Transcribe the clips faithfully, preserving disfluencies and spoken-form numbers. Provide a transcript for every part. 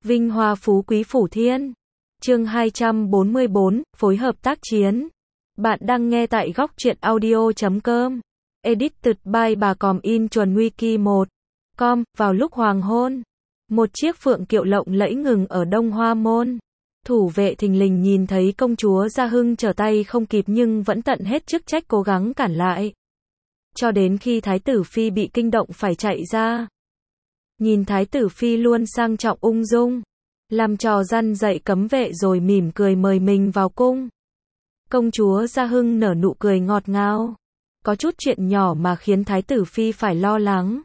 Vinh hoa phú quý phủ thiên. Chương hai trăm bốn mươi bốn, phối hợp tác chiến. Bạn đang nghe tại góc truyện audio chấm com. Edited by bà Còm in chuẩn wiki một. Com, vào lúc hoàng hôn. Một chiếc phượng kiệu lộng lẫy ngừng ở Đông Hoa Môn. Thủ vệ thình lình nhìn thấy công chúa Gia Hưng trở tay không kịp nhưng vẫn tận hết chức trách cố gắng cản lại. Cho đến khi Thái tử Phi bị kinh động phải chạy ra. Nhìn Thái tử Phi luôn sang trọng ung dung. Làm trò răn dạy cấm vệ rồi mỉm cười mời mình vào cung. Công chúa Gia Hưng nở nụ cười ngọt ngào. Có chút chuyện nhỏ mà khiến Thái tử Phi phải lo lắng.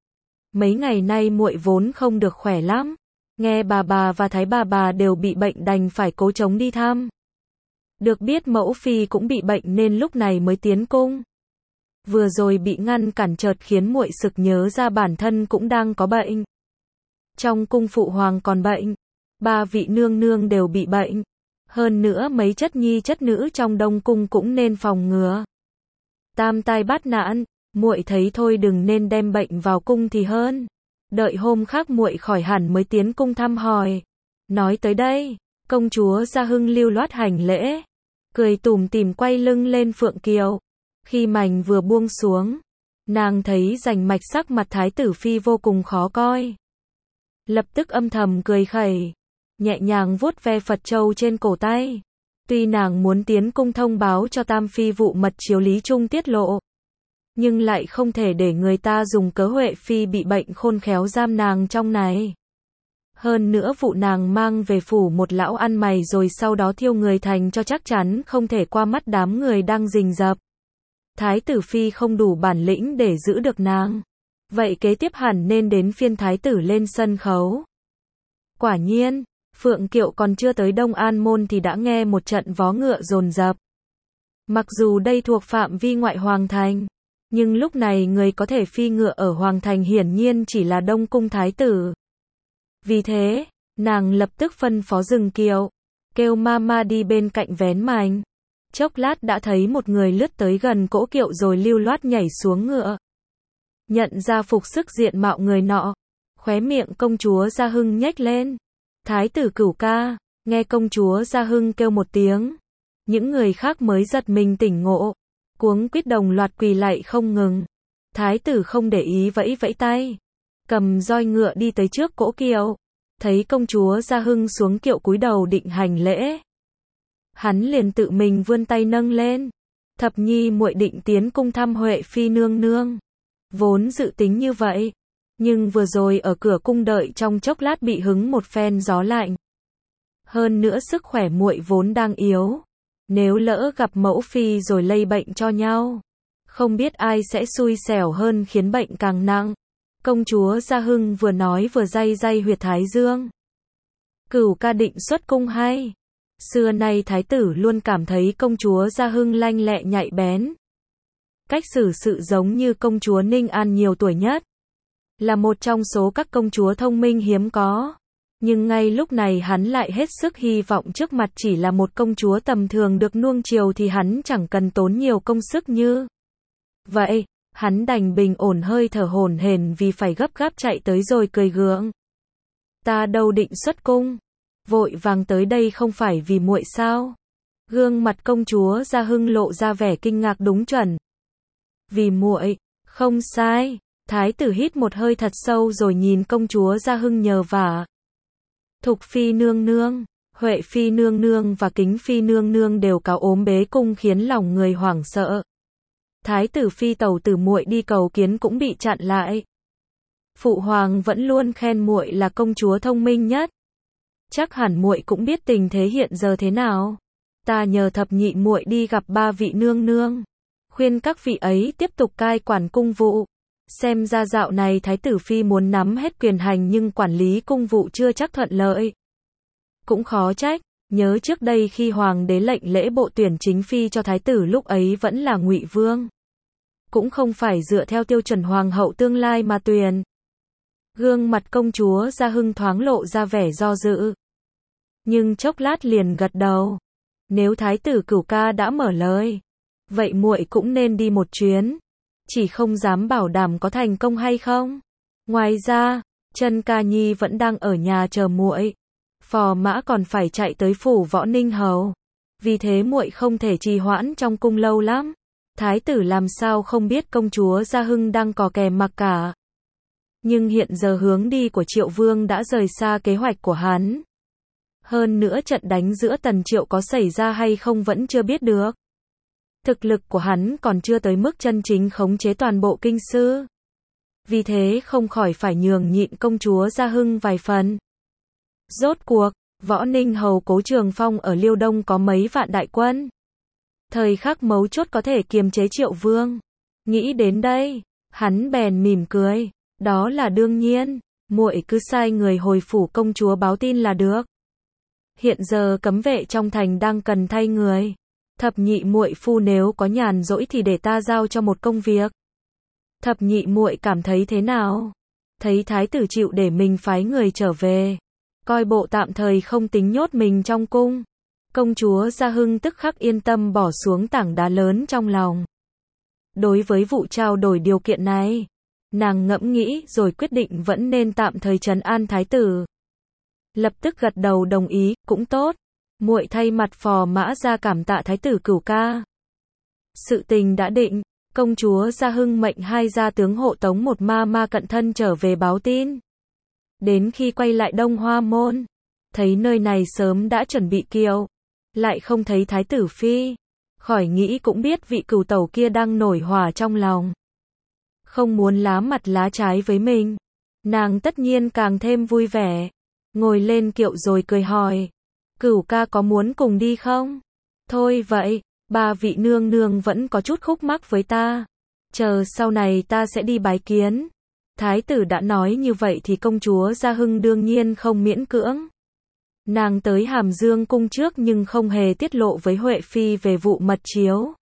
Mấy ngày nay muội vốn không được khỏe lắm. Nghe bà bà và Thái bà bà đều bị bệnh đành phải cố chống đi thăm. Được biết mẫu phi cũng bị bệnh nên lúc này mới tiến cung. Vừa rồi bị ngăn cản chợt khiến muội sực nhớ ra bản thân cũng đang có bệnh. Trong cung phụ hoàng còn bệnh, ba vị nương nương đều bị bệnh. Hơn nữa mấy chất nhi chất nữ trong đông cung cũng nên phòng ngừa. Tam tai bát nạn, muội thấy thôi đừng nên đem bệnh vào cung thì hơn. Đợi hôm khác muội khỏi hẳn mới tiến cung thăm hỏi. Nói tới đây, công chúa Gia Hưng lưu loát hành lễ, cười tủm tỉm quay lưng lên phượng kiệu. Khi mành vừa buông xuống, nàng thấy rành mạch sắc mặt Thái tử Phi vô cùng khó coi. Lập tức âm thầm cười khẩy, nhẹ nhàng vuốt ve Phật châu trên cổ tay. Tuy nàng muốn tiến cung thông báo cho Tam Phi vụ mật chiếu Lý Trung tiết lộ, nhưng lại không thể để người ta dùng cớ Huệ Phi bị bệnh khôn khéo giam nàng trong này. Hơn nữa vụ nàng mang về phủ một lão ăn mày rồi sau đó thiêu người thành cho chắc chắn không thể qua mắt đám người đang rình rập. Thái tử Phi không đủ bản lĩnh để giữ được nàng. Vậy kế tiếp hẳn nên đến phiên thái tử lên sân khấu. Quả nhiên, phượng kiệu còn chưa tới Đông An Môn thì đã nghe một trận vó ngựa dồn dập. Mặc dù đây thuộc phạm vi ngoại hoàng thành, nhưng lúc này người có thể phi ngựa ở hoàng thành hiển nhiên chỉ là Đông cung thái tử. Vì thế, nàng lập tức phân phó dừng kiệu, kêu mama đi bên cạnh vén mành. Chốc lát đã thấy một người lướt tới gần cỗ kiệu rồi lưu loát nhảy xuống ngựa. Nhận ra phục sức diện mạo người nọ, khóe miệng công chúa Gia Hưng nhếch lên. Thái tử Cửu ca, nghe công chúa Gia Hưng kêu một tiếng. Những người khác mới giật mình tỉnh ngộ, cuống quýt đồng loạt quỳ lạy không ngừng. Thái tử không để ý vẫy vẫy tay, cầm roi ngựa đi tới trước cỗ kiệu. Thấy công chúa Gia Hưng xuống kiệu cúi đầu định hành lễ, hắn liền tự mình vươn tay nâng lên. Thập nhi muội định tiến cung thăm Huệ Phi nương nương. Vốn dự tính như vậy, nhưng vừa rồi ở cửa cung đợi trong chốc lát bị hứng một phen gió lạnh. Hơn nữa sức khỏe muội vốn đang yếu, nếu lỡ gặp mẫu phi rồi lây bệnh cho nhau, không biết ai sẽ xui xẻo hơn khiến bệnh càng nặng. Công chúa Gia Hưng vừa nói vừa day day huyệt thái dương. Cửu ca định xuất cung hay? Xưa nay thái tử luôn cảm thấy công chúa Gia Hưng lanh lẹ nhạy bén. Cách xử sự giống như công chúa Ninh An nhiều tuổi nhất. Là một trong số các công chúa thông minh hiếm có. Nhưng ngay lúc này hắn lại hết sức hy vọng trước mặt chỉ là một công chúa tầm thường được nuông chiều thì hắn chẳng cần tốn nhiều công sức như vậy. Hắn đành bình ổn hơi thở hổn hển vì phải gấp gáp chạy tới rồi cười gượng. Ta đâu định xuất cung, vội vàng tới đây không phải vì muội sao? Gương mặt công chúa Gia Hưng lộ ra vẻ kinh ngạc đúng chuẩn. Vì muội, không sai. Thái tử hít một hơi thật sâu rồi nhìn công chúa Gia Hưng nhờ vả. Thục Phi nương nương, Huệ Phi nương nương và Kính Phi nương nương đều cáo ốm bế cung khiến lòng người hoảng sợ. Thái tử Phi tẩu tử muội đi cầu kiến cũng bị chặn lại. Phụ hoàng vẫn luôn khen muội là công chúa thông minh nhất. Chắc hẳn muội cũng biết tình thế hiện giờ thế nào. Ta nhờ thập nhị muội đi gặp ba vị nương nương, khuyên các vị ấy tiếp tục cai quản cung vụ. Xem ra dạo này Thái tử Phi muốn nắm hết quyền hành nhưng quản lý cung vụ chưa chắc thuận lợi. Cũng khó trách, nhớ trước đây khi hoàng đế lệnh lễ bộ tuyển chính phi cho thái tử lúc ấy vẫn là Ngụy Vương. Cũng không phải dựa theo tiêu chuẩn hoàng hậu tương lai mà tuyển. Gương mặt công chúa Gia Hưng thoáng lộ ra vẻ do dự. Nhưng chốc lát liền gật đầu. Nếu thái tử Cửu ca đã mở lời, vậy muội cũng nên đi một chuyến. Chỉ không dám bảo đảm có thành công hay không. Ngoài ra, Chân Ca Nhi vẫn đang ở nhà chờ muội. Phò mã còn phải chạy tới phủ Võ Ninh Hầu. Vì thế muội không thể trì hoãn trong cung lâu lắm. Thái tử làm sao không biết công chúa Gia Hưng đang cò kè mặc cả. Nhưng hiện giờ hướng đi của Triệu Vương đã rời xa kế hoạch của hắn. Hơn nữa trận đánh giữa Tần Triệu có xảy ra hay không vẫn chưa biết được. Thực lực của hắn còn chưa tới mức chân chính khống chế toàn bộ kinh sư. Vì thế không khỏi phải nhường nhịn công chúa Gia Hưng vài phần. Rốt cuộc, Võ Ninh Hầu Cố Trường Phong ở Liêu Đông có mấy vạn đại quân. Thời khắc mấu chốt có thể kiềm chế Triệu Vương. Nghĩ đến đây, hắn bèn mỉm cười. Đó là đương nhiên, muội cứ sai người hồi phủ công chúa báo tin là được. Hiện giờ cấm vệ trong thành đang cần thay người. Thập nhị muội phu nếu có nhàn rỗi thì để ta giao cho một công việc. Thập nhị muội cảm thấy thế nào? Thấy thái tử chịu để mình phái người trở về, coi bộ tạm thời không tính nhốt mình trong cung. Công chúa Gia Hưng tức khắc yên tâm bỏ xuống tảng đá lớn trong lòng. Đối với vụ trao đổi điều kiện này, nàng ngẫm nghĩ rồi quyết định vẫn nên tạm thời trấn an thái tử. Lập tức gật đầu đồng ý, cũng tốt. Muội thay mặt phò mã ra cảm tạ thái tử Cửu ca. Sự tình đã định, công chúa Gia Hưng mệnh hai gia tướng hộ tống một ma ma cận thân trở về báo tin. Đến khi quay lại Đông Hoa Môn, thấy nơi này sớm đã chuẩn bị kiệu, lại không thấy thái tử phi. Khỏi nghĩ cũng biết vị cửu tẩu kia đang nổi hỏa trong lòng. Không muốn lá mặt lá trái với mình. Nàng tất nhiên càng thêm vui vẻ. Ngồi lên kiệu rồi cười hỏi. Cửu ca có muốn cùng đi không? Thôi vậy, ba vị nương nương vẫn có chút khúc mắc với ta. Chờ sau này ta sẽ đi bái kiến. Thái tử đã nói như vậy thì công chúa Gia Hưng đương nhiên không miễn cưỡng. Nàng tới Hàm Dương cung trước nhưng không hề tiết lộ với Huệ Phi về vụ mật chiếu.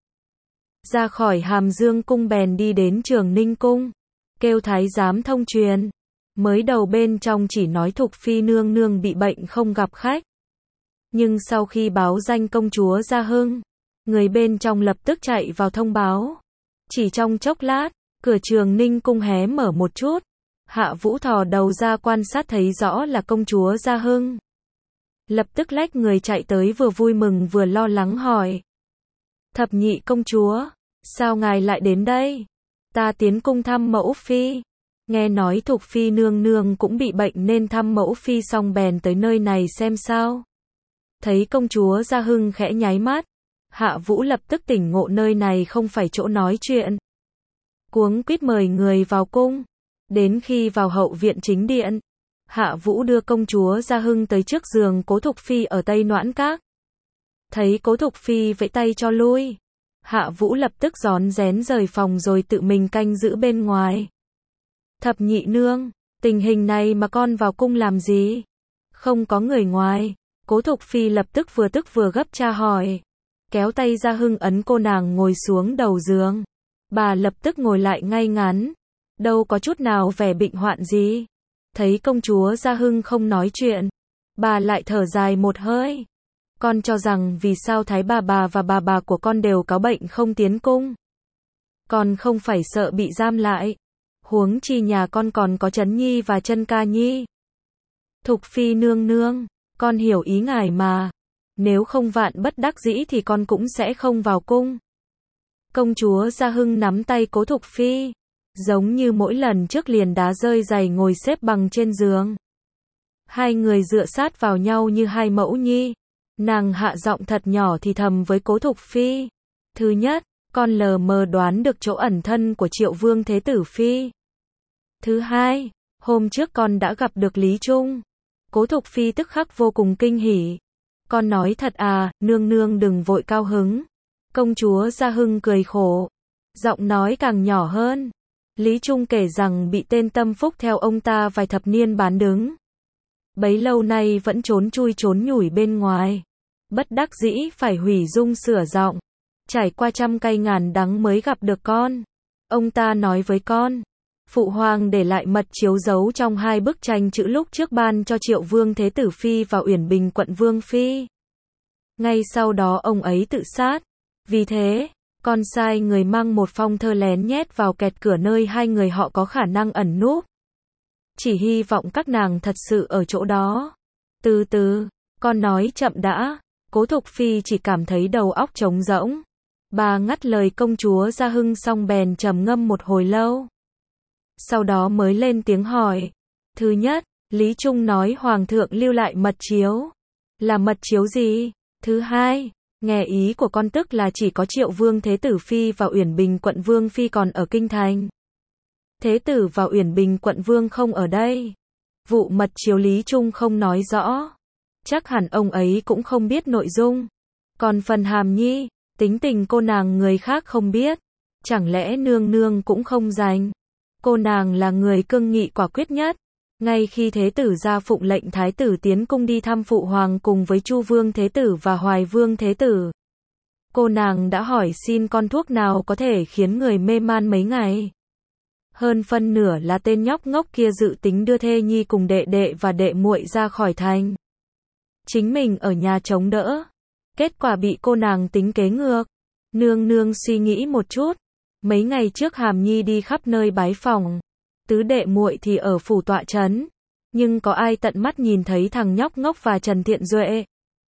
Ra khỏi Hàm Dương cung bèn đi đến Trường Ninh cung, kêu thái giám thông truyền. Mới đầu bên trong chỉ nói Thục Phi nương nương bị bệnh không gặp khách. Nhưng sau khi báo danh công chúa Gia Hưng, người bên trong lập tức chạy vào thông báo. Chỉ trong chốc lát, cửa Trường Ninh cung hé mở một chút. Hạ Vũ thò đầu ra quan sát thấy rõ là công chúa Gia Hưng. Lập tức lách người chạy tới vừa vui mừng vừa lo lắng hỏi. Thập nhị công chúa, sao ngài lại đến đây? Ta tiến cung thăm mẫu phi. Nghe nói Thục Phi nương nương cũng bị bệnh nên thăm mẫu phi xong bèn tới nơi này xem sao. Thấy công chúa Gia Hưng khẽ nháy mắt, Hạ Vũ lập tức tỉnh ngộ nơi này không phải chỗ nói chuyện. Cuống quýt mời người vào cung. Đến khi vào hậu viện chính điện, Hạ Vũ đưa công chúa Gia Hưng tới trước giường Cố Thục Phi ở Tây Noãn Các. Thấy Cố Thục Phi vẫy tay cho lui, Hạ Vũ lập tức rón rén rời phòng rồi tự mình canh giữ bên ngoài. Thập nhị nương, tình hình này mà con vào cung làm gì? Không có người ngoài. Cố Thục Phi lập tức vừa tức vừa gấp tra hỏi. Kéo tay Gia Hưng ấn cô nàng ngồi xuống đầu giường. Bà lập tức ngồi lại ngay ngắn. Đâu có chút nào vẻ bệnh hoạn gì. Thấy công chúa Gia Hưng không nói chuyện, bà lại thở dài một hơi. Con cho rằng vì sao thái bà bà và bà bà của con đều có bệnh không tiến cung. Con không phải sợ bị giam lại. Huống chi nhà con còn có Trấn Nhi và Chân Ca Nhi. Thục Phi nương nương, con hiểu ý ngài mà. Nếu không vạn bất đắc dĩ thì con cũng sẽ không vào cung. Công chúa Gia Hưng nắm tay Cố Thục Phi, giống như mỗi lần trước liền đá rơi giày ngồi xếp bằng trên giường. Hai người dựa sát vào nhau như hai mẫu nhi. Nàng hạ giọng thật nhỏ thì thầm với Cố Thục Phi. Thứ nhất, con lờ mờ đoán được chỗ ẩn thân của Triệu Vương Thế Tử Phi. Thứ hai, hôm trước con đã gặp được Lý Trung. Cố Thục Phi tức khắc vô cùng kinh hỉ. Con nói thật à, nương nương đừng vội cao hứng. Công chúa Gia Hưng cười khổ. Giọng nói càng nhỏ hơn. Lý Trung kể rằng bị tên tâm phúc theo ông ta vài thập niên bán đứng. Bấy lâu nay vẫn trốn chui trốn nhủi bên ngoài. Bất đắc dĩ phải hủy dung sửa giọng. Trải qua trăm cay ngàn đắng mới gặp được con. Ông ta nói với con. Phụ hoàng để lại mật chiếu giấu trong hai bức tranh chữ lúc trước ban cho Triệu Vương Thế Tử Phi và Uyển Bình Quận Vương Phi. Ngay sau đó ông ấy tự sát. Vì thế, con sai người mang một phong thơ lén nhét vào kẹt cửa nơi hai người họ có khả năng ẩn núp. chỉ hy vọng các nàng thật sự ở chỗ đó. Từ từ, con nói chậm đã. Cố Thục Phi chỉ cảm thấy đầu óc trống rỗng. Bà ngắt lời công chúa Gia Hưng xong bèn trầm ngâm một hồi lâu. Sau đó mới lên tiếng hỏi. Thứ nhất, Lý Trung nói Hoàng thượng lưu lại mật chiếu. Là mật chiếu gì? Thứ hai, nghe ý của con tức là chỉ có Triệu Vương Thế Tử Phi và Uyển Bình Quận Vương Phi còn ở Kinh Thành. Thế Tử và Uyển Bình Quận Vương không ở đây. Vụ mật chiếu Lý Trung không nói rõ. Chắc hẳn ông ấy cũng không biết nội dung. Còn phần Hàm Nhi, tính tình cô nàng người khác không biết. Chẳng lẽ nương nương cũng không dành? Cô nàng là người cương nghị quả quyết nhất. Ngay khi Thế Tử ra phụng lệnh Thái Tử tiến cung đi thăm Phụ Hoàng cùng với Chu Vương Thế Tử và Hoài Vương Thế Tử. Cô nàng đã hỏi xin con thuốc nào có thể khiến người mê man mấy ngày. Hơn phân nửa là tên nhóc ngốc kia dự tính đưa thê nhi cùng đệ đệ và đệ muội ra khỏi thành. Chính mình ở nhà chống đỡ. Kết quả bị cô nàng tính kế ngược. Nương nương suy nghĩ một chút. Mấy ngày trước Hàm Nhi đi khắp nơi bái phỏng. Tứ đệ muội thì ở phủ tọa trấn. Nhưng có ai tận mắt nhìn thấy thằng nhóc ngốc và Trần Thiện Duệ?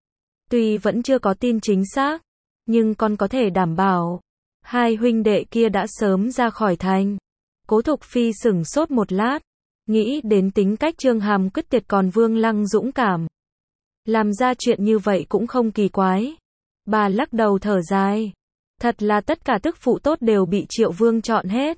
Tuy vẫn chưa có tin chính xác. Nhưng con có thể đảm bảo. Hai huynh đệ kia đã sớm ra khỏi thành. Cố Thục Phi sửng sốt một lát. Nghĩ đến tính cách Trương Hàm quyết tuyệt còn Vương Lăng dũng cảm. Làm ra chuyện như vậy cũng không kỳ quái. Bà lắc đầu thở dài. Thật là tất cả tức phụ tốt đều bị Triệu Vương chọn hết.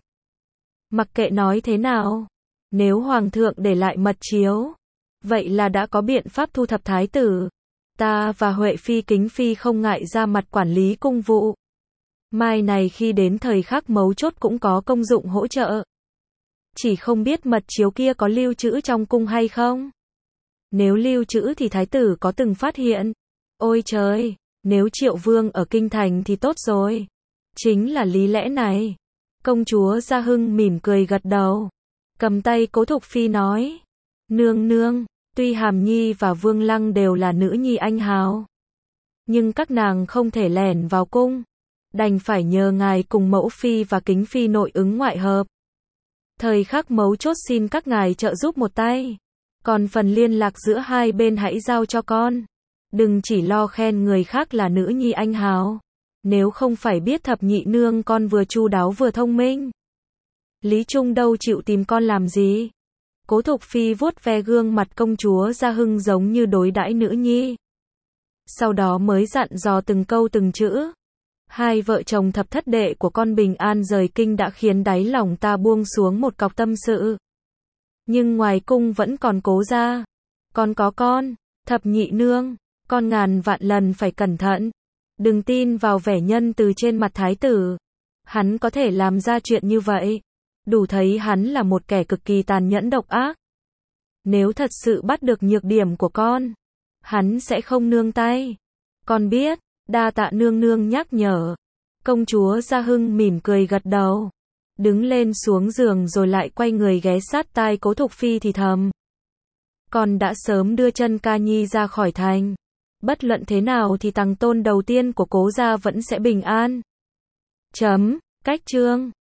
Mặc kệ nói thế nào. Nếu Hoàng thượng để lại mật chiếu. Vậy là đã có biện pháp thu thập Thái Tử. Ta và Huệ Phi Kính Phi không ngại ra mặt quản lý cung vụ. Mai này khi đến thời khắc mấu chốt cũng có công dụng hỗ trợ. Chỉ không biết mật chiếu kia có lưu trữ trong cung hay không. Nếu lưu trữ thì Thái Tử có từng phát hiện. Ôi trời, nếu Triệu Vương ở Kinh Thành thì tốt rồi. Chính là lý lẽ này. Công chúa Gia Hưng mỉm cười gật đầu. Cầm tay Cố Thục Phi nói. Nương nương, tuy Hàm Nhi và Vương Lăng đều là nữ nhi anh hào. Nhưng các nàng không thể lẻn vào cung. Đành phải nhờ ngài cùng Mẫu Phi và Kính Phi nội ứng ngoại hợp. Thời khắc mấu chốt xin các ngài trợ giúp một tay. Còn phần liên lạc giữa hai bên hãy giao cho con. Đừng chỉ lo khen người khác là nữ nhi anh hào. Nếu không phải biết thập nhị nương con vừa chu đáo vừa thông minh. Lý Trung đâu chịu tìm con làm gì. Cố Thục Phi vuốt ve gương mặt công chúa Gia Hưng giống như đối đãi nữ nhi. Sau đó mới dặn dò từng câu từng chữ. Hai vợ chồng thập thất đệ của con bình an rời kinh đã khiến đáy lòng ta buông xuống một cọc tâm sự. Nhưng ngoài cung vẫn còn Cố gia. Còn có con, thập nhị nương, con ngàn vạn lần phải cẩn thận. Đừng tin vào vẻ nhân từ trên mặt Thái Tử. Hắn có thể làm ra chuyện như vậy. Đủ thấy hắn là một kẻ cực kỳ tàn nhẫn độc ác. Nếu thật sự bắt được nhược điểm của con, hắn sẽ không nương tay. Con biết, đa tạ nương nương nhắc nhở. Công chúa Gia Hưng mỉm cười gật đầu. Đứng lên xuống giường rồi lại quay người ghé sát tai Cố Thục Phi thì thầm. Con đã sớm đưa chân ca nhi ra khỏi thành. Bất luận thế nào thì tằng tôn đầu tiên của Cố gia vẫn sẽ bình an. Chấm, cách chương.